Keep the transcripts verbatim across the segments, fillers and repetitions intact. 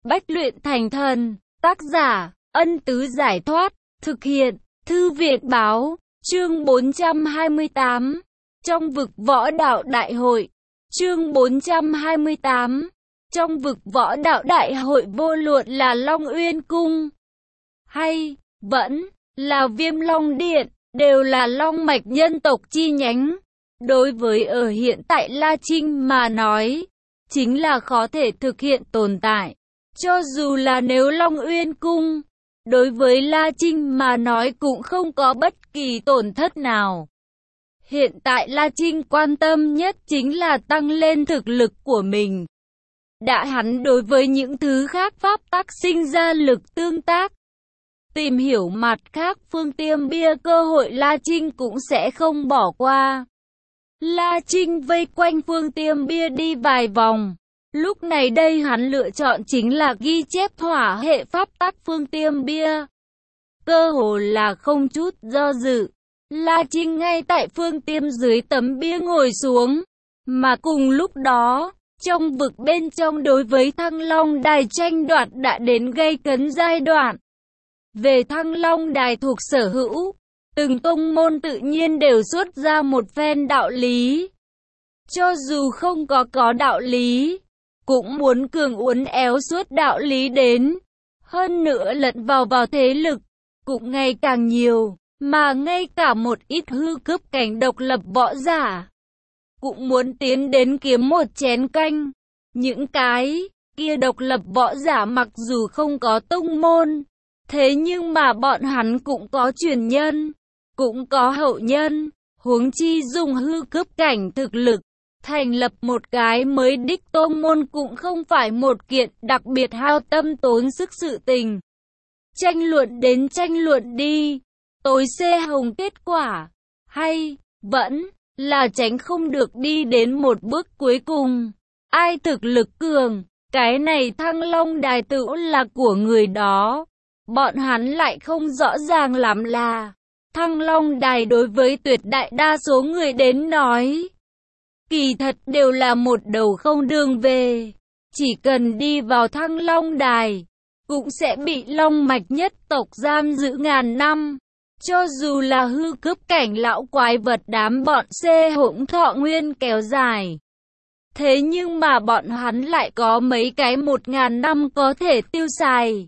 Bách luyện thành thần. Tác giả, Ân Tứ Giải Thoát. Thực hiện, Thư viện Báo. Chương bốn trăm hai mươi tám. Trong vực võ đạo đại hội. Chương bốn trăm hai mươi tám. Trong vực võ đạo đại hội, vô luận là Long Uyên Cung hay vẫn là Viêm Long Điện, đều là long mạch nhân tộc chi nhánh. Đối với ở hiện tại La Trinh mà nói, chính là khó thể thực hiện tồn tại. Cho dù là nếu Long Uyên Cung, đối với La Trinh mà nói cũng không có bất kỳ tổn thất nào. Hiện tại La Trinh quan tâm nhất chính là tăng lên thực lực của mình. Đã hắn đối với những thứ khác pháp tắc sinh ra lực tương tác. Tìm hiểu mặt khác phương tiêm bia cơ hội La Trinh cũng sẽ không bỏ qua. La Trinh vây quanh phương tiêm bia đi vài vòng. Lúc này đây hắn lựa chọn chính là ghi chép thỏa hệ pháp tắc phương tiêm bia. Cơ hồ là không chút do dự. La Trinh ngay tại phương tiêm dưới tấm bia ngồi xuống. Mà cùng lúc đó, trong vực bên trong đối với Thăng Long Đài tranh đoạt đã đến gây cấn giai đoạn. Về Thăng Long Đài thuộc sở hữu, từng tông môn tự nhiên đều xuất ra một phen đạo lý. Cho dù không có có đạo lý, cũng muốn cường uốn éo suốt đạo lý đến. Hơn nữa lẫn vào vào thế lực, cũng ngày càng nhiều, mà ngay cả một ít hư cấp cảnh độc lập võ giả cũng muốn tiến đến kiếm một chén canh. Những cái kia độc lập võ giả mặc dù không có tông môn, thế nhưng mà bọn hắn cũng có truyền nhân, cũng có hậu nhân, huống chi dùng hư cấp cảnh thực lực, thành lập một cái mới đích tông môn cũng không phải một kiện đặc biệt hao tâm tốn sức sự tình. Tranh luận đến tranh luận đi, tối xê hồng kết quả, hay vẫn là tránh không được đi đến một bước cuối cùng. Ai thực lực cường, cái này Thăng Long Đài tự là của người đó. Bọn hắn lại không rõ ràng lắm là Thăng Long Đài đối với tuyệt đại đa số người đến nói, kỳ thật đều là một đầu không đường về. Chỉ cần đi vào Thăng Long Đài, cũng sẽ bị long mạch nhất tộc giam giữ ngàn năm. Cho dù là hư cấp cảnh lão quái vật đám bọn xê hỗn thọ nguyên kéo dài. Thế nhưng mà bọn hắn lại có mấy cái một ngàn năm có thể tiêu xài.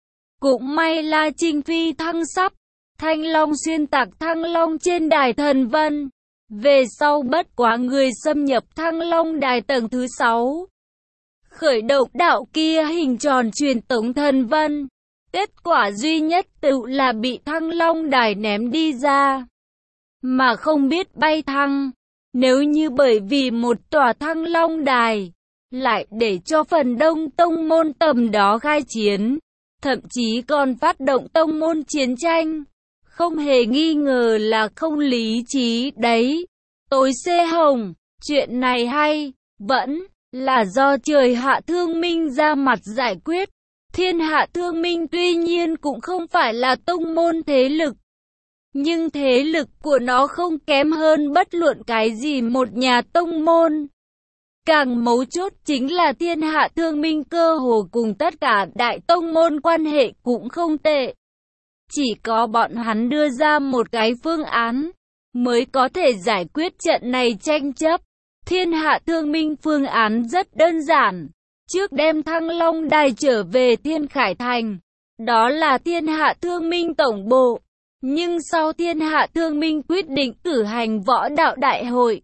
Cũng may La Trinh phi thăng sắp, Thanh Long xuyên tạc Thăng Long trên đài thần vân. Về sau bất quá người xâm nhập Thăng Long Đài tầng thứ sáu. Khởi động đạo kia hình tròn truyền tống thần vân. Kết quả duy nhất tự là bị Thăng Long Đài ném đi ra. Mà không biết bay thăng. Nếu như bởi vì một tòa Thăng Long Đài, lại để cho phần đông tông môn tầm đó khai chiến, thậm chí còn phát động tông môn chiến tranh, không hề nghi ngờ là không lý trí đấy. Tối xê hồng, chuyện này hay, vẫn là do trời hạ thương minh ra mặt giải quyết. Thiên hạ thương minh tuy nhiên cũng không phải là tông môn thế lực, nhưng thế lực của nó không kém hơn bất luận cái gì một nhà tông môn. Càng mấu chốt chính là thiên hạ thương minh cơ hồ cùng tất cả đại tông môn quan hệ cũng không tệ. Chỉ có bọn hắn đưa ra một cái phương án, mới có thể giải quyết trận này tranh chấp. Thiên hạ thương minh phương án rất đơn giản. Trước đem Thăng Long Đài trở về Thiên Khải Thành, đó là thiên hạ thương minh tổng bộ. Nhưng sau thiên hạ thương minh quyết định cử hành võ đạo đại hội,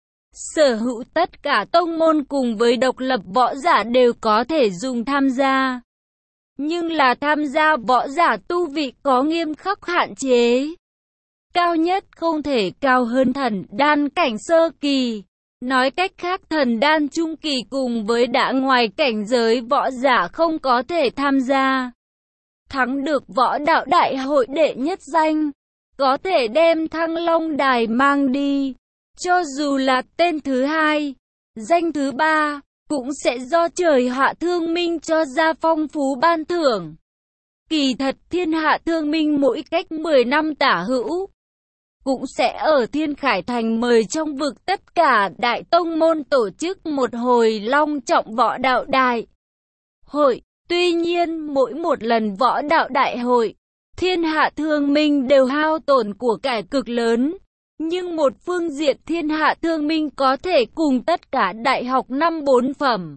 sở hữu tất cả tông môn cùng với độc lập võ giả đều có thể dùng tham gia. Nhưng là tham gia võ giả tu vị có nghiêm khắc hạn chế. Cao nhất không thể cao hơn thần đan cảnh sơ kỳ. Nói cách khác thần đan trung kỳ cùng với đã ngoài cảnh giới võ giả không có thể tham gia. Thắng được võ đạo đại hội đệ nhất danh, có thể đem Thăng Long Đài mang đi. Cho dù là tên thứ hai, danh thứ ba, cũng sẽ do trời hạ thương minh cho ra phong phú ban thưởng. Kỳ thật thiên hạ thương minh mỗi cách mười năm tả hữu, cũng sẽ ở Thiên Khải Thành mời trong vực tất cả đại tông môn tổ chức một hồi long trọng võ đạo đại hội. Tuy nhiên, mỗi một lần võ đạo đại hội, thiên hạ thương minh đều hao tổn của cải cực lớn. Nhưng một phương diện thiên hạ thương minh có thể cùng tất cả đại học năm bốn phẩm,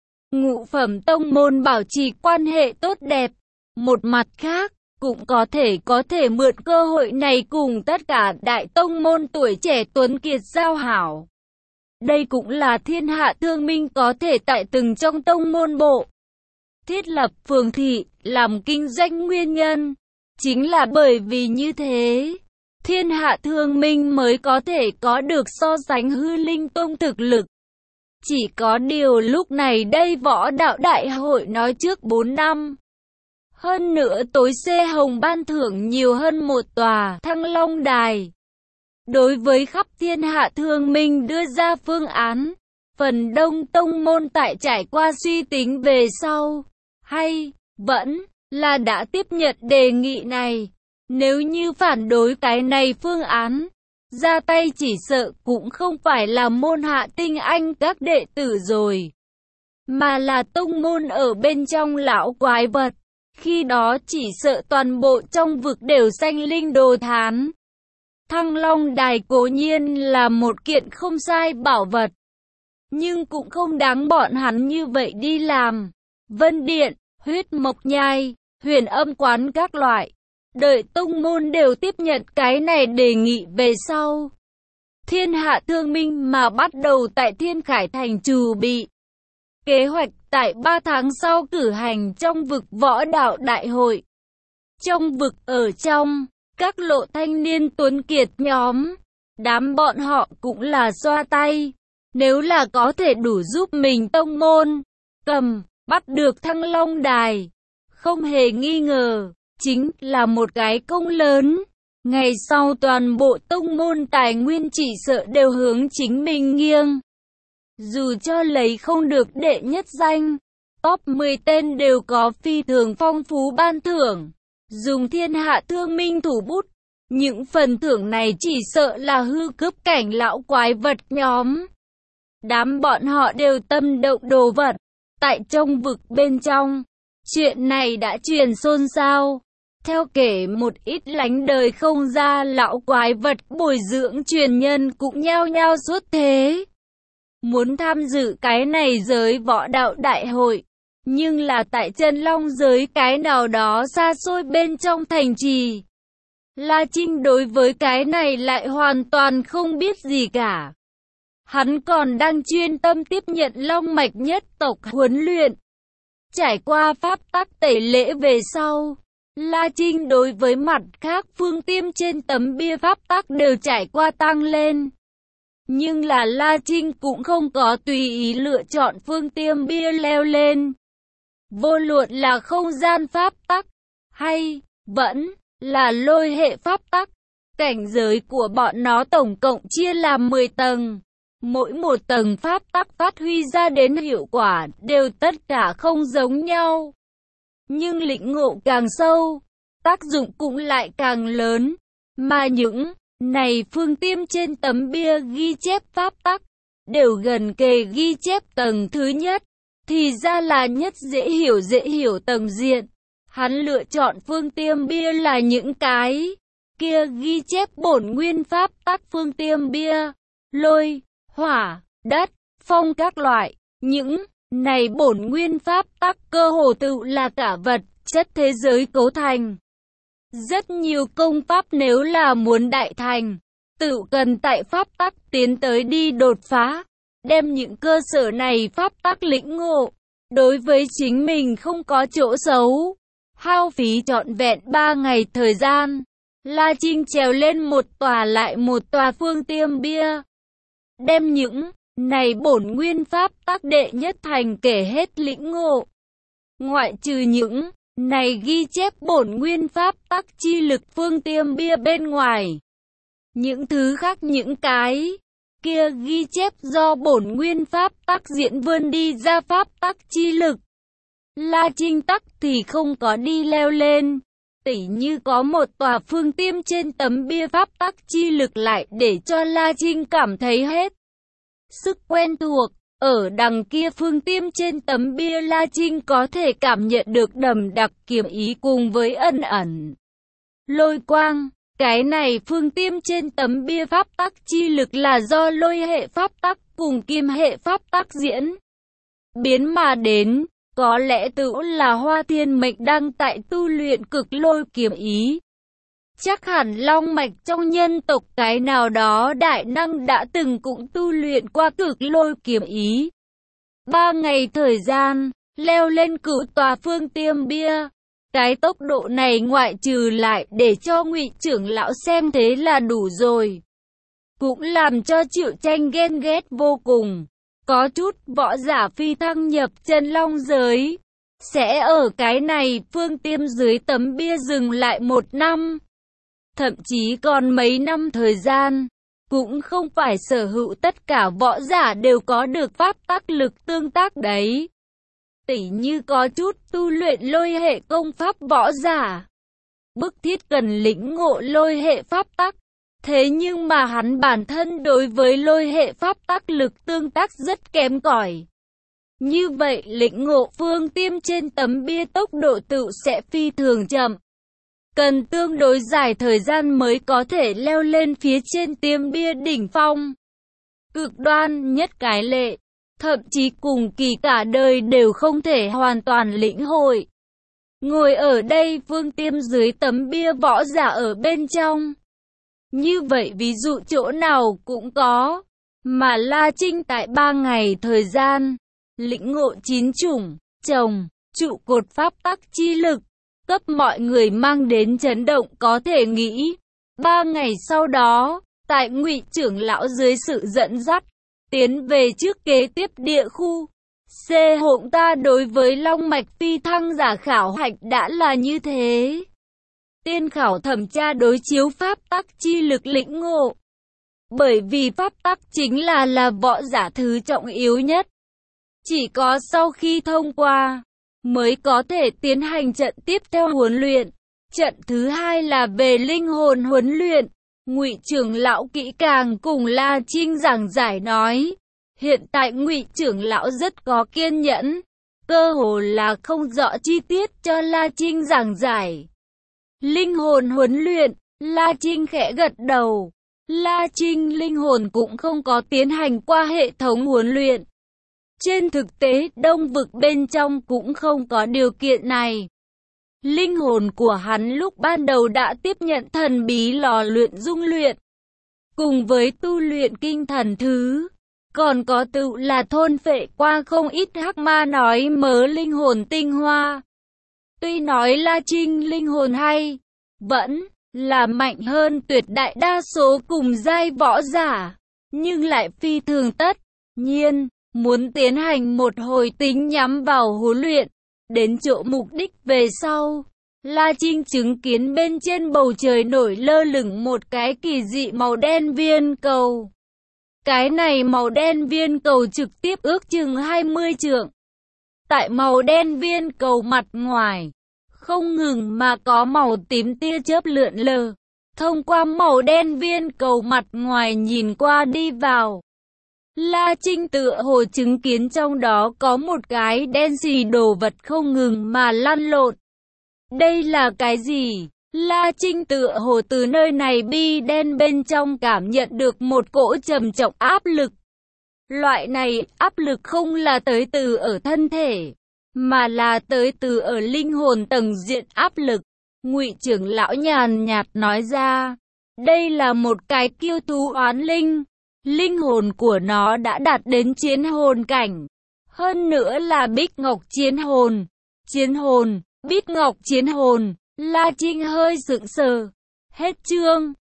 ngũ phẩm tông môn bảo trì quan hệ tốt đẹp. Một mặt khác, cũng có thể có thể mượn cơ hội này cùng tất cả đại tông môn tuổi trẻ tuấn kiệt giao hảo. Đây cũng là thiên hạ thương minh có thể tại từng trong tông môn bộ thiết lập phường thị, làm kinh doanh nguyên nhân. Chính là bởi vì như thế, thiên hạ thương minh mới có thể có được so sánh hư linh tông thực lực. Chỉ có điều lúc này đây võ đạo đại hội nói trước bốn năm. Hơn nữa tối xê hồng ban thưởng nhiều hơn một tòa Thăng Long Đài. Đối với khắp thiên hạ thương minh đưa ra phương án, phần đông tông môn tại trải qua suy tính về sau, hay vẫn là đã tiếp nhận đề nghị này. Nếu như phản đối cái này phương án, ra tay chỉ sợ cũng không phải là môn hạ tinh anh các đệ tử rồi, mà là tông môn ở bên trong lão quái vật. Khi đó chỉ sợ toàn bộ trong vực đều sanh linh đồ thán. Thăng Long Đài cố nhiên là một kiện không sai bảo vật, nhưng cũng không đáng bọn hắn như vậy đi làm. Vân Điện, Huyết Mộc Nhai, Huyền Âm Quán các loại, đợi tông môn đều tiếp nhận cái này đề nghị về sau, thiên hạ thương minh mà bắt đầu tại Thiên Khải Thành chuẩn bị kế hoạch tại ba tháng sau cử hành trong vực võ đạo đại hội. Trong vực ở trong, các lộ thanh niên tuấn kiệt nhóm, đám bọn họ cũng là xoa tay. Nếu là có thể đủ giúp mình tông môn cầm, bắt được Thăng Long Đài, không hề nghi ngờ, chính là một cái công lớn. Ngày sau toàn bộ tông môn tài nguyên chỉ sợ đều hướng chính mình nghiêng. Dù cho lấy không được đệ nhất danh, top mười tên đều có phi thường phong phú ban thưởng. Dùng thiên hạ thương minh thủ bút, những phần thưởng này chỉ sợ là hư cướp cảnh lão quái vật nhóm. Đám bọn họ đều tâm động đồ vật. Tại trong vực bên trong, chuyện này đã truyền xôn xao. Theo kể một ít lánh đời không ra lão quái vật bồi dưỡng truyền nhân cũng nhao nhao xuất thế, muốn tham dự cái này giới võ đạo đại hội. Nhưng là tại Chân Long giới cái nào đó xa xôi bên trong thành trì. La Trinh đối với cái này lại hoàn toàn không biết gì cả. Hắn còn đang chuyên tâm tiếp nhận Long Mạch nhất tộc huấn luyện. Trải qua pháp tắc tẩy lễ về sau, La Trinh đối với mặt khác phương tiêm trên tấm bia pháp tắc đều trải qua tăng lên. Nhưng là La Trinh cũng không có tùy ý lựa chọn phương tiêm bia leo lên. Vô luận là không gian pháp tắc, hay vẫn là lôi hệ pháp tắc, cảnh giới của bọn nó tổng cộng chia làm mười tầng. Mỗi một tầng pháp tắc phát huy ra đến hiệu quả đều tất cả không giống nhau. Nhưng lĩnh ngộ càng sâu, tác dụng cũng lại càng lớn. Mà những này phương tiêm trên tấm bia ghi chép pháp tắc, đều gần kề ghi chép tầng thứ nhất. Thì ra là nhất dễ hiểu dễ hiểu tầng diện. Hắn lựa chọn phương tiêm bia là những cái kia ghi chép bổn nguyên pháp tắc phương tiêm bia, lôi, hỏa, đất, phong các loại. Những này bổn nguyên pháp tắc cơ hồ tự là cả vật chất thế giới cấu thành. Rất nhiều công pháp nếu là muốn đại thành, tự cần tại pháp tắc tiến tới đi đột phá, đem những cơ sở này pháp tắc lĩnh ngộ, đối với chính mình không có chỗ xấu. Hao phí trọn vẹn ba ngày thời gian, La Trinh trèo lên một tòa lại một tòa phương tiêm bia, đem những này bổn nguyên pháp tắc đệ nhất thành kể hết lĩnh ngộ. Ngoại trừ những này ghi chép bổn nguyên pháp tắc chi lực phương tiêm bia bên ngoài, những thứ khác những cái kia ghi chép do bổn nguyên pháp tắc diễn vươn đi ra pháp tắc chi lực, La Trinh tắc thì không có đi leo lên. Tỉ như có một tòa phương tiêm trên tấm bia pháp tắc chi lực lại để cho La Trinh cảm thấy hết sức quen thuộc. Ở đằng kia phương tiêm trên tấm bia, La Trinh có thể cảm nhận được đậm đặc kiếm ý cùng với ẩn ẩn lôi quang. Cái này phương tiêm trên tấm bia pháp tắc chi lực là do lôi hệ pháp tắc cùng kim hệ pháp tắc diễn biến mà đến. Có lẽ tự là Hoa Thiên Mệnh đang tại tu luyện cực lôi kiếm ý. Chắc hẳn long mạch trong nhân tộc cái nào đó đại năng đã từng cũng tu luyện qua cực lôi kiếm ý. Ba ngày thời gian, leo lên cửu tòa phương tiêm bia. Cái tốc độ này ngoại trừ lại để cho Ngụy trưởng lão xem thế là đủ rồi. Cũng làm cho Triệu Tranh ghen ghét vô cùng. Có chút võ giả phi thăng nhập chân long giới, sẽ ở cái này phương tiêm dưới tấm bia dừng lại một năm. Thậm chí còn mấy năm thời gian. Cũng không phải sở hữu tất cả võ giả đều có được pháp tắc lực tương tác đấy. Tỉ như có chút tu luyện lôi hệ công pháp võ giả, bức thiết cần lĩnh ngộ lôi hệ pháp tắc. Thế nhưng mà hắn bản thân đối với lôi hệ pháp tắc lực tương tác rất kém cỏi. Như vậy lĩnh ngộ phương tiêm trên tấm bia tốc độ tự sẽ phi thường chậm. Cần tương đối dài thời gian mới có thể leo lên phía trên tiêm bia đỉnh phong. Cực đoan nhất cái lệ, thậm chí cùng kỳ cả đời đều không thể hoàn toàn lĩnh hội. Ngồi ở đây phương tiêm dưới tấm bia võ giả ở bên trong. Như vậy ví dụ chỗ nào cũng có. Mà La Trinh tại ba ngày thời gian, lĩnh ngộ chín chủng, trồng, trụ cột pháp tắc chi lực, cấp mọi người mang đến chấn động có thể nghĩ. Ba ngày sau đó, tại Ngụy trưởng lão dưới sự dẫn dắt, tiến về trước kế tiếp địa khu. C. Hỗn ta đối với long mạch phi thăng giả khảo hạch đã là như thế. Tiên khảo thẩm tra đối chiếu pháp tắc chi lực lĩnh ngộ. Bởi vì pháp tắc chính là là võ giả thứ trọng yếu nhất. Chỉ có sau khi thông qua, mới có thể tiến hành trận tiếp theo huấn luyện. Trận thứ hai là về linh hồn huấn luyện. Ngụy trưởng lão kỹ càng cùng La Trinh giảng giải nói. Hiện tại Ngụy trưởng lão rất có kiên nhẫn, cơ hồ là không rõ chi tiết cho La Trinh giảng giải. Linh hồn huấn luyện, La Trinh khẽ gật đầu. La Trinh linh hồn cũng không có tiến hành qua hệ thống huấn luyện. Trên thực tế, Đông vực bên trong cũng không có điều kiện này. Linh hồn của hắn lúc ban đầu đã tiếp nhận thần bí lò luyện dung luyện. Cùng với tu luyện kinh thần thứ, còn có tự là thôn phệ qua không ít hắc ma nói mớ linh hồn tinh hoa. Tuy nói La Trinh linh hồn hay, vẫn là mạnh hơn tuyệt đại đa số cùng giai võ giả, nhưng lại phi thường tất nhiên, muốn tiến hành một hồi tính nhắm vào huấn luyện, đến chỗ mục đích về sau. La Trinh chứng kiến bên trên bầu trời nổi lơ lửng một cái kỳ dị màu đen viên cầu. Cái này màu đen viên cầu trực tiếp ước chừng hai mươi trượng. Tại màu đen viên cầu mặt ngoài, không ngừng mà có màu tím tia chớp lượn lờ. Thông qua màu đen viên cầu mặt ngoài nhìn qua đi vào. La Trinh tựa hồ chứng kiến trong đó có một cái đen xì đồ vật không ngừng mà lăn lộn. Đây là cái gì? La Trinh tựa hồ từ nơi này bi đen bên trong cảm nhận được một cỗ trầm trọng áp lực. Loại này áp lực không là tới từ ở thân thể, mà là tới từ ở linh hồn tầng diện áp lực. Ngụy trưởng lão nhàn nhạt nói ra, đây là một cái kiêu thú oán linh. Linh hồn của nó đã đạt đến chiến hồn cảnh. Hơn nữa là bích ngọc chiến hồn. Chiến hồn, bích ngọc chiến hồn. La Trinh hơi sững sờ. Hết chương.